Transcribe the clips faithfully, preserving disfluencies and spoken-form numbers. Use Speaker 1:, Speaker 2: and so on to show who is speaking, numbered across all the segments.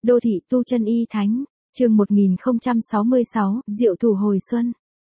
Speaker 1: Đô thị tu chân y thánh, chương một nghìn không trăm sáu mươi sáu, Diệu thủ hồi xuân.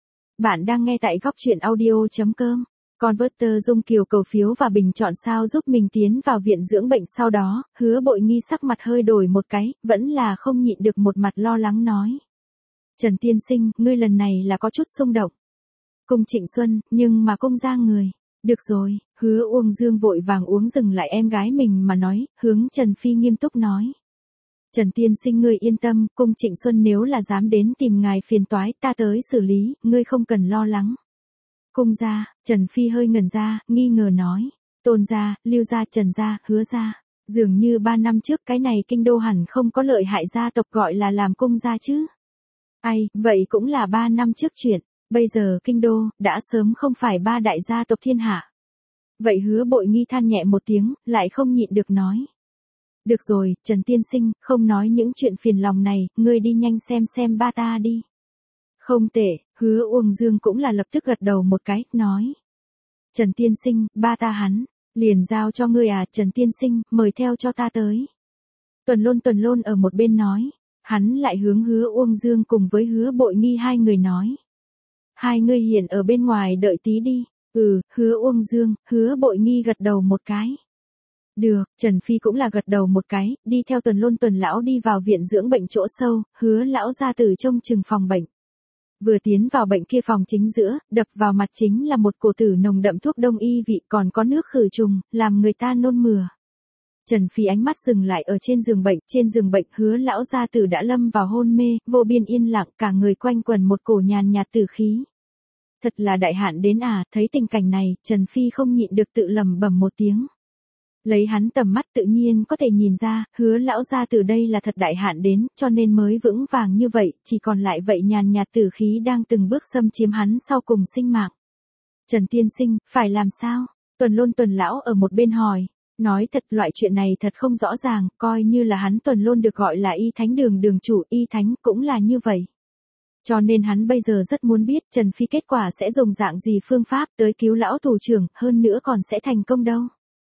Speaker 1: Bạn đang nghe tại góc truyện audio.com. Converter Dung Kiều cầu phiếu và bình chọn sao giúp mình tiến vào viện dưỡng bệnh sau đó, Hứa Bội Nghi sắc mặt hơi đổi một cái, vẫn là không nhịn được một mặt lo lắng nói. Trần tiên sinh, ngươi lần này là có chút xung động. Cung Trịnh Xuân, nhưng mà cung ra người. Được rồi, Hứa Uông Dương vội vàng uống dừng lại em gái mình mà nói, hướng Trần Phi nghiêm túc nói. Trần tiên sinh ngươi yên tâm, cung Trịnh Xuân nếu là dám đến tìm ngài phiền toái ta tới xử lý, ngươi không cần lo lắng. Cung gia, Trần Phi hơi ngẩn ra, nghi ngờ nói. Tôn gia, Lưu gia, Trần gia, Hứa gia. Dường như ba năm trước cái này kinh đô hẳn không có lợi hại gia tộc gọi là làm cung gia chứ. Ai, vậy cũng là ba năm trước chuyện, bây giờ kinh đô, đã sớm không phải ba đại gia tộc thiên hạ. Vậy Hứa Bội Nghi than nhẹ một tiếng, lại không nhịn được nói. Được rồi, Trần tiên sinh, không nói những chuyện phiền lòng này, ngươi đi nhanh xem xem ba ta đi. Không tệ, Hứa Uông Dương cũng là lập tức gật đầu một cái, nói. Trần tiên sinh, ba ta hắn, liền giao cho ngươi à, Trần tiên sinh, mời theo cho ta tới. Tuần Lôn Tuần Lôn ở một bên nói, hắn lại hướng Hứa Uông Dương cùng với Hứa Bội Nghi hai người nói. Hai người hiện ở bên ngoài đợi tí đi, ừ, Hứa Uông Dương, Hứa Bội Nghi gật đầu một cái. Được, Trần Phi cũng là gật đầu một cái, đi theo Tuần Lôn Tuần lão đi vào viện dưỡng bệnh chỗ sâu, Hứa lão gia tử trông chừng phòng bệnh. Vừa tiến vào bệnh kia phòng chính giữa, đập vào mặt chính là một cổ tử nồng đậm thuốc đông y vị còn có nước khử trùng, làm người ta nôn mửa. Trần Phi ánh mắt dừng lại ở trên giường bệnh, trên giường bệnh Hứa lão gia tử đã lâm vào hôn mê, vô biên yên lặng, cả người quanh quẩn một cổ nhàn nhạt tử khí. Thật là đại hạn đến à, thấy tình cảnh này, Trần Phi không nhịn được tự lẩm bẩm một tiếng. Lấy hắn tầm mắt tự nhiên có thể nhìn ra, Hứa lão gia tử đây là thật đại hạn đến, cho nên mới vững vàng như vậy, chỉ còn lại vậy nhàn nhạt tử khí đang từng bước xâm chiếm hắn sau cùng sinh mạng. Trần tiên sinh, phải làm sao? Tuần Lôn Tuần lão ở một bên hỏi, nói thật loại chuyện này thật không rõ ràng, coi như là hắn Tuần Lôn được gọi là y thánh đường đường chủ, y thánh cũng là như vậy. Cho nên hắn bây giờ rất muốn biết Trần Phi kết quả sẽ dùng dạng gì phương pháp tới cứu lão thủ trưởng, hơn nữa còn sẽ thành công đâu.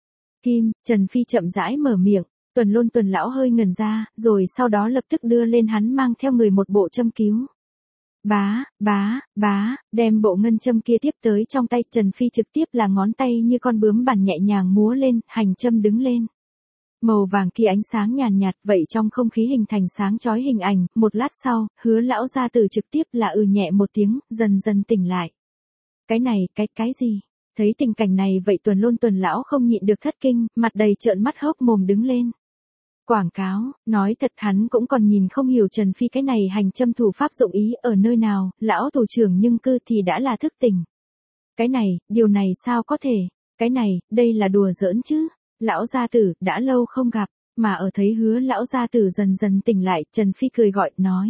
Speaker 1: Kim, Trần Phi chậm rãi mở miệng, Tuần Lôn Tuần lão hơi ngẩn ra, rồi sau đó lập tức đưa lên hắn mang theo người một bộ châm cứu. Bá, bá, bá, đem bộ ngân châm kia tiếp tới trong tay, Trần Phi trực tiếp là ngón tay như con bướm bàn nhẹ nhàng múa lên, hành châm đứng lên. Màu vàng kia ánh sáng nhàn nhạt, vậy trong không khí hình thành sáng chói hình ảnh, một lát sau, Hứa lão gia tử trực tiếp là ừ nhẹ một tiếng, dần dần tỉnh lại. Cái này, cái, cái gì? Thấy tình cảnh này vậy Tuần Lôn Tuần lão không nhịn được thất kinh, mặt đầy trợn mắt hốc mồm đứng lên. Quảng cáo, nói thật hắn cũng còn nhìn không hiểu Trần Phi cái này hành châm thủ pháp dụng ý ở nơi nào, lão thủ trưởng nhưng cư thì đã là thức tỉnh. Cái này, điều này sao có thể, cái này, đây là đùa giỡn chứ, lão gia tử, đã lâu không gặp, mà ở thấy Hứa lão gia tử dần dần tỉnh lại, Trần Phi cười gọi, nói.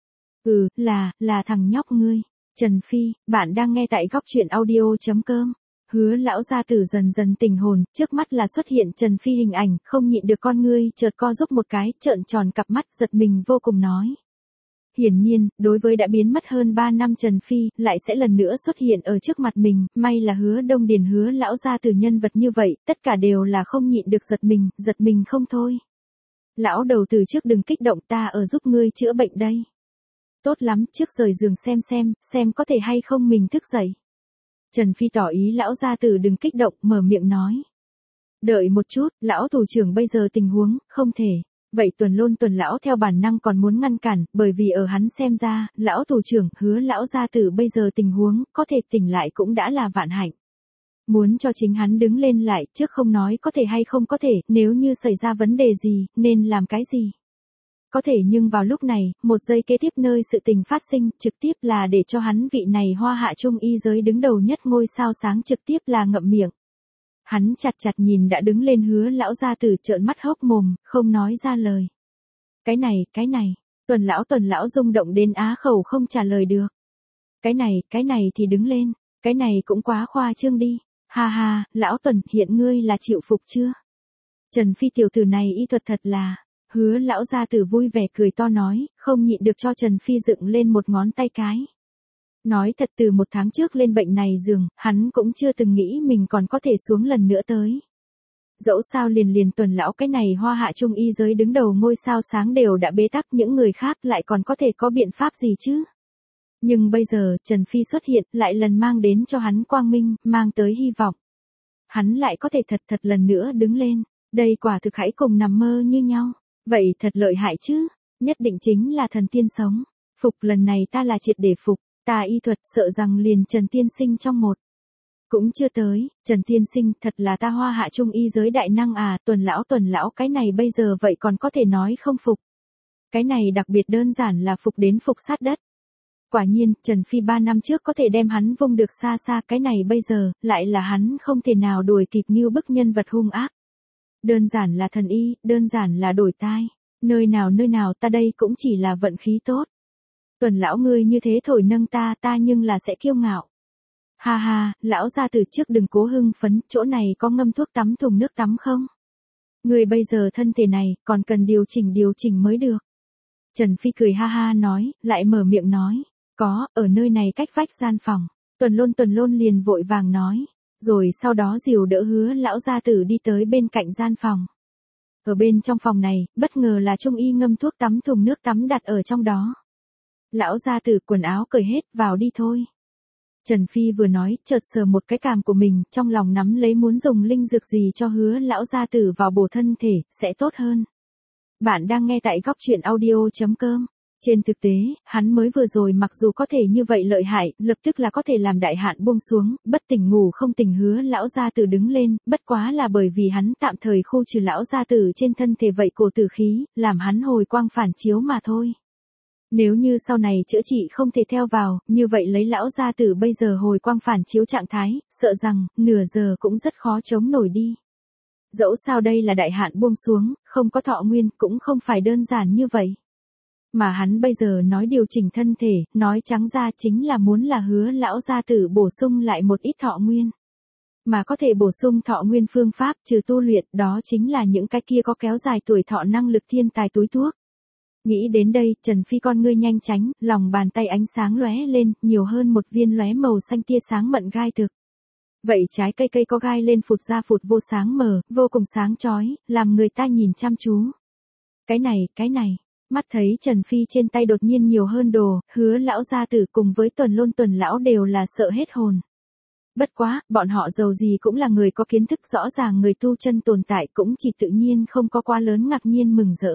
Speaker 1: Ừ, là, là thằng nhóc ngươi, Trần Phi, bạn đang nghe tại góc truyện audio.com. Hứa lão gia tử dần dần tỉnh hồn, trước mắt là xuất hiện Trần Phi hình ảnh, không nhịn được con ngươi chợt co giúp một cái, trợn tròn cặp mắt giật mình vô cùng nói. Hiển nhiên, đối với đã biến mất hơn ba năm Trần Phi, lại sẽ lần nữa xuất hiện ở trước mặt mình, may là Hứa Đông Điền Hứa lão gia tử nhân vật như vậy, tất cả đều là không nhịn được giật mình, giật mình không thôi. Lão đầu từ trước đừng kích động, ta ở giúp ngươi chữa bệnh đây. Tốt lắm, trước rời giường xem xem, xem có thể hay không mình thức dậy. Trần Phi tỏ ý lão gia tử đừng kích động, mở miệng nói. Đợi một chút, lão thủ trưởng bây giờ tình huống, không thể. Vậy Tuần Lôn Tuần lão theo bản năng còn muốn ngăn cản, bởi vì ở hắn xem ra, lão thủ trưởng, Hứa lão gia tử bây giờ tình huống, có thể tỉnh lại cũng đã là vạn hạnh. Muốn cho chính hắn đứng lên lại, trước không nói có thể hay không có thể, nếu như xảy ra vấn đề gì, nên làm cái gì. Có thể nhưng vào lúc này, một giây kế tiếp nơi sự tình phát sinh, trực tiếp là để cho hắn vị này hoa hạ trung y giới đứng đầu nhất ngôi sao sáng trực tiếp là ngậm miệng. Hắn chặt chặt nhìn đã đứng lên Hứa lão gia tử trợn mắt hốc mồm, không nói ra lời. Cái này, cái này, Tuần lão Tuần lão rung động đến á khẩu không trả lời được. Cái này, cái này thì đứng lên, cái này cũng quá khoa trương đi, ha ha, lão Tuần, hiện ngươi là chịu phục chưa? Trần Phi tiểu tử này y thuật thật là... Hứa lão gia tử vui vẻ cười to nói, không nhịn được cho Trần Phi dựng lên một ngón tay cái. Nói thật từ một tháng trước lên bệnh này giường, hắn cũng chưa từng nghĩ mình còn có thể xuống lần nữa tới. Dẫu sao liền liền Tuần lão cái này hoa hạ trung y giới đứng đầu ngôi sao sáng đều đã bế tắc, những người khác lại còn có thể có biện pháp gì chứ? Nhưng bây giờ, Trần Phi xuất hiện, lại lần mang đến cho hắn quang minh, mang tới hy vọng. Hắn lại có thể thật thật lần nữa đứng lên, đây quả thực hãy cùng nằm mơ như nhau. Vậy thật lợi hại chứ, nhất định chính là thần tiên sống. Phục lần này ta là triệt để phục, ta y thuật sợ rằng liền Trần Tiên Sinh trong một. Cũng chưa tới, Trần Tiên Sinh thật là ta hoa hạ trung y giới đại năng à, Tuần lão Tuần lão cái này bây giờ vậy còn có thể nói không phục. Cái này đặc biệt đơn giản là phục đến phục sát đất. Quả nhiên, Trần Phi ba năm trước có thể đem hắn vung được xa xa, cái này bây giờ, lại là hắn không thể nào đuổi kịp như bức nhân vật hung ác. Đơn giản là thần y, đơn giản là đổi tai. Nơi nào nơi nào ta đây cũng chỉ là vận khí tốt. Tuần lão ngươi như thế thổi nâng ta, ta nhưng là sẽ kiêu ngạo. Ha ha, lão gia từ trước đừng cố hưng phấn, chỗ này có ngâm thuốc tắm thùng nước tắm không? Người bây giờ thân thể này, còn cần điều chỉnh điều chỉnh mới được. Trần Phi cười ha ha nói, lại mở miệng nói, có, ở nơi này cách vách gian phòng. Tuần Lôn Tuần Lôn liền vội vàng nói, rồi sau đó dìu đỡ Hứa lão gia tử đi tới bên cạnh gian phòng. Ở bên trong phòng này, bất ngờ là trung y ngâm thuốc tắm thùng nước tắm đặt ở trong đó. Lão gia tử quần áo cởi hết, vào đi thôi. Trần Phi vừa nói, chợt sờ một cái cằm của mình, trong lòng nắm lấy muốn dùng linh dược gì cho Hứa lão gia tử vào bổ thân thể, sẽ tốt hơn. Bạn đang nghe tại góc truyện audio chấm com. Trên thực tế, hắn mới vừa rồi mặc dù có thể như vậy lợi hại, lập tức là có thể làm đại hạn buông xuống, bất tỉnh ngủ không tỉnh Hứa lão gia tử đứng lên, bất quá là bởi vì hắn tạm thời khu trừ lão gia tử trên thân thể vậy cổ tử khí, làm hắn hồi quang phản chiếu mà thôi. Nếu như sau này chữa trị không thể theo vào, như vậy lấy lão gia tử bây giờ hồi quang phản chiếu trạng thái, sợ rằng, nửa giờ cũng rất khó chống nổi đi. Dẫu sao đây là đại hạn buông xuống, không có thọ nguyên, cũng không phải đơn giản như vậy. Mà hắn bây giờ nói điều chỉnh thân thể, nói trắng ra chính là muốn là Hứa lão gia tử bổ sung lại một ít thọ nguyên. Mà có thể bổ sung thọ nguyên phương pháp trừ tu luyện, đó chính là những cái kia có kéo dài tuổi thọ năng lực thiên tài túi thuốc. Nghĩ đến đây, Trần Phi con ngươi nhanh chánh, lòng bàn tay ánh sáng lóe lên, nhiều hơn một viên lóe màu xanh tia sáng mận gai thực. Vậy trái cây cây có gai lên phụt ra phụt vô sáng mờ, vô cùng sáng chói, làm người ta nhìn chăm chú. Cái này, cái này, mắt thấy Trần Phi trên tay đột nhiên nhiều hơn đồ, Hứa lão gia tử cùng với Tuần Lôn Tuần lão đều là sợ hết hồn. Bất quá, bọn họ dầu gì cũng là người có kiến thức rõ ràng, người tu chân tồn tại cũng chỉ tự nhiên không có quá lớn ngạc nhiên mừng rỡ.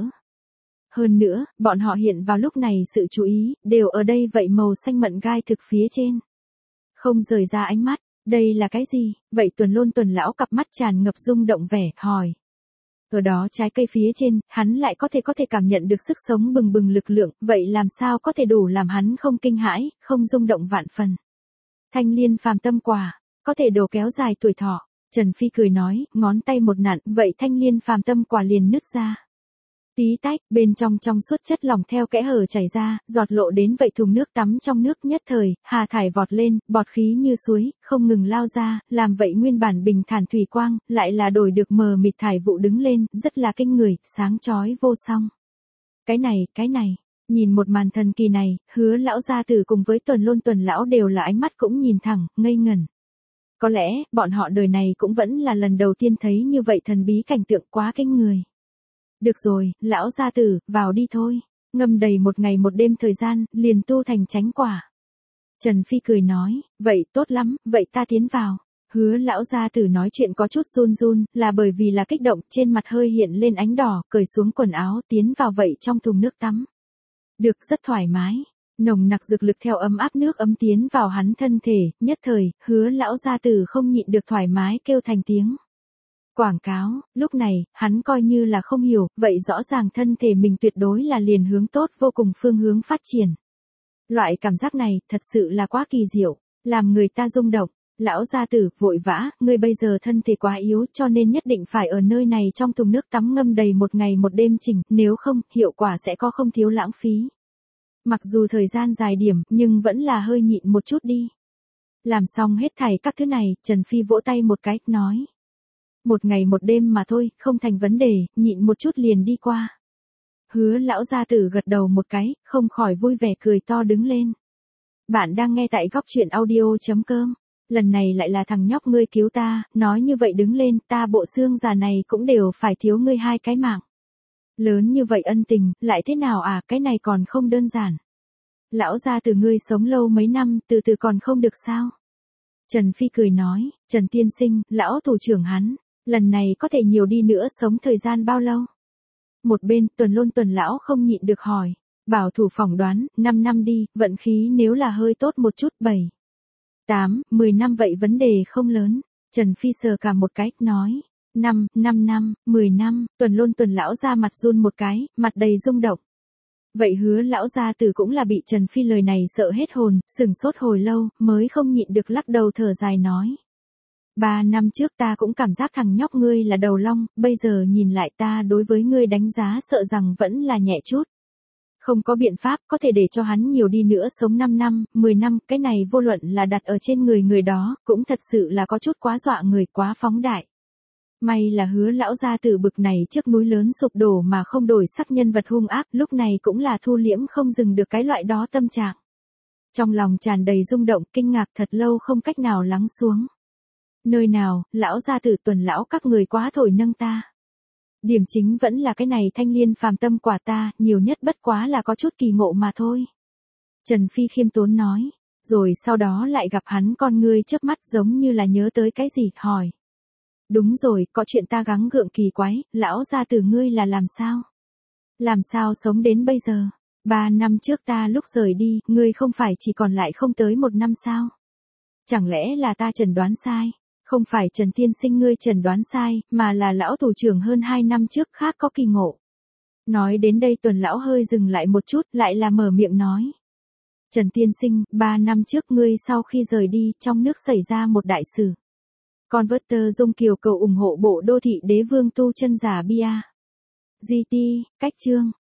Speaker 1: Hơn nữa, bọn họ hiện vào lúc này sự chú ý, đều ở đây vậy màu xanh mận gai thực phía trên. Không rời ra ánh mắt, đây là cái gì? Vậy Tuần Lôn Tuần lão cặp mắt tràn ngập rung động vẻ, hỏi. Ở đó trái cây phía trên, hắn lại có thể có thể cảm nhận được sức sống bừng bừng lực lượng, vậy làm sao có thể đủ làm hắn không kinh hãi, không rung động vạn phần. Thanh liên phàm tâm quả, có thể đồ kéo dài tuổi thọ. Trần Phi cười nói, ngón tay một nặn, vậy thanh liên phàm tâm quả liền nứt ra. Tí tách, bên trong trong suốt chất lỏng theo kẽ hở chảy ra, giọt lộ đến vậy thùng nước tắm trong nước nhất thời, hà thải vọt lên, bọt khí như suối, không ngừng lao ra, làm vậy nguyên bản bình thản thủy quang, lại là đổi được mờ mịt thải vụ đứng lên, rất là kinh người, sáng chói vô song. Cái này, cái này, nhìn một màn thần kỳ này, Hứa lão gia tử cùng với Tuần Lôn Tuần lão đều là ánh mắt cũng nhìn thẳng, ngây ngẩn. Có lẽ, bọn họ đời này cũng vẫn là lần đầu tiên thấy như vậy thần bí cảnh tượng quá kinh người. Được rồi, lão gia tử, vào đi thôi. Ngâm đầy một ngày một đêm thời gian, liền tu thành chánh quả. Trần Phi cười nói, vậy tốt lắm, vậy ta tiến vào. Hứa lão gia tử nói chuyện có chút run run, là bởi vì là kích động, trên mặt hơi hiện lên ánh đỏ, cởi xuống quần áo, tiến vào vậy trong thùng nước tắm. Được, rất thoải mái. Nồng nặc dược lực theo ấm áp nước ấm tiến vào hắn thân thể, nhất thời, Hứa lão gia tử không nhịn được thoải mái kêu thành tiếng. Quảng cáo, lúc này, hắn coi như là không hiểu, vậy rõ ràng thân thể mình tuyệt đối là liền hướng tốt vô cùng phương hướng phát triển. Loại cảm giác này, thật sự là quá kỳ diệu, làm người ta rung động. Lão gia tử, vội vã, ngươi bây giờ thân thể quá yếu cho nên nhất định phải ở nơi này trong thùng nước tắm ngâm đầy một ngày một đêm chỉnh, nếu không, hiệu quả sẽ có không thiếu lãng phí. Mặc dù thời gian dài điểm, nhưng vẫn là hơi nhịn một chút đi. Làm xong hết thảy các thứ này, Trần Phi vỗ tay một cái, nói. Một ngày một đêm mà thôi, không thành vấn đề, nhịn một chút liền đi qua. Hứa lão gia tử gật đầu một cái, không khỏi vui vẻ cười to đứng lên. Bạn đang nghe tại góc truyện audio chấm com. Lần này lại là thằng nhóc ngươi cứu ta, nói như vậy đứng lên, ta bộ xương già này cũng đều phải thiếu ngươi hai cái mạng. Lớn như vậy ân tình, lại thế nào à, cái này còn không đơn giản. Lão gia từ ngươi sống lâu mấy năm, từ từ còn không được sao? Trần Phi cười nói, Trần tiên sinh, lão thủ trưởng hắn, lần này có thể nhiều đi nữa sống thời gian bao lâu? Một bên, Tuần Lôn Tuần lão không nhịn được hỏi, bảo thủ phỏng đoán, năm năm đi, vận khí nếu là hơi tốt một chút, bảy, tám, mười năm vậy vấn đề không lớn. Trần Phi sờ cả một cái, nói, năm, năm năm, mười năm, Tuần Lôn Tuần lão ra mặt run một cái, mặt đầy rung động. Vậy Hứa lão gia tử cũng là bị Trần Phi lời này sợ hết hồn, sừng sốt hồi lâu, mới không nhịn được lắc đầu thở dài nói. Ba năm trước ta cũng cảm giác thằng nhóc ngươi là đầu long, bây giờ nhìn lại ta đối với ngươi đánh giá sợ rằng vẫn là nhẹ chút. Không có biện pháp, có thể để cho hắn nhiều đi nữa sống năm năm, mười năm, cái này vô luận là đặt ở trên người người đó, cũng thật sự là có chút quá dọa người, quá phóng đại. May là Hứa lão gia tử bực này trước núi lớn sụp đổ mà không đổi sắc nhân vật hung ác, lúc này cũng là thu liễm không dừng được cái loại đó tâm trạng. Trong lòng tràn đầy rung động, kinh ngạc thật lâu không cách nào lắng xuống. Nơi nào, lão gia tử Tuần lão các người quá thổi nâng ta. Điểm chính vẫn là cái này thanh liên phàm tâm quả ta, nhiều nhất bất quá là có chút kỳ ngộ mà thôi. Trần Phi khiêm tốn nói, rồi sau đó lại gặp hắn con ngươi chớp mắt giống như là nhớ tới cái gì, hỏi. Đúng rồi, có chuyện ta gắng gượng kỳ quái, lão gia tử ngươi là làm sao? Làm sao sống đến bây giờ? Ba năm trước ta lúc rời đi, ngươi không phải chỉ còn lại không tới một năm sao? Chẳng lẽ là ta chẩn đoán sai? Không phải Trần tiên sinh ngươi chẩn đoán sai, mà là lão thủ trưởng hơn hai năm trước khác có kỳ ngộ. Nói đến đây Tuần lão hơi dừng lại một chút, lại là mở miệng nói. Trần tiên sinh, ba năm trước ngươi sau khi rời đi, trong nước xảy ra một đại sự. Converter Dung Kiều cầu ủng hộ bộ đô thị đế vương tu chân giả bia. giê tê, cách chương.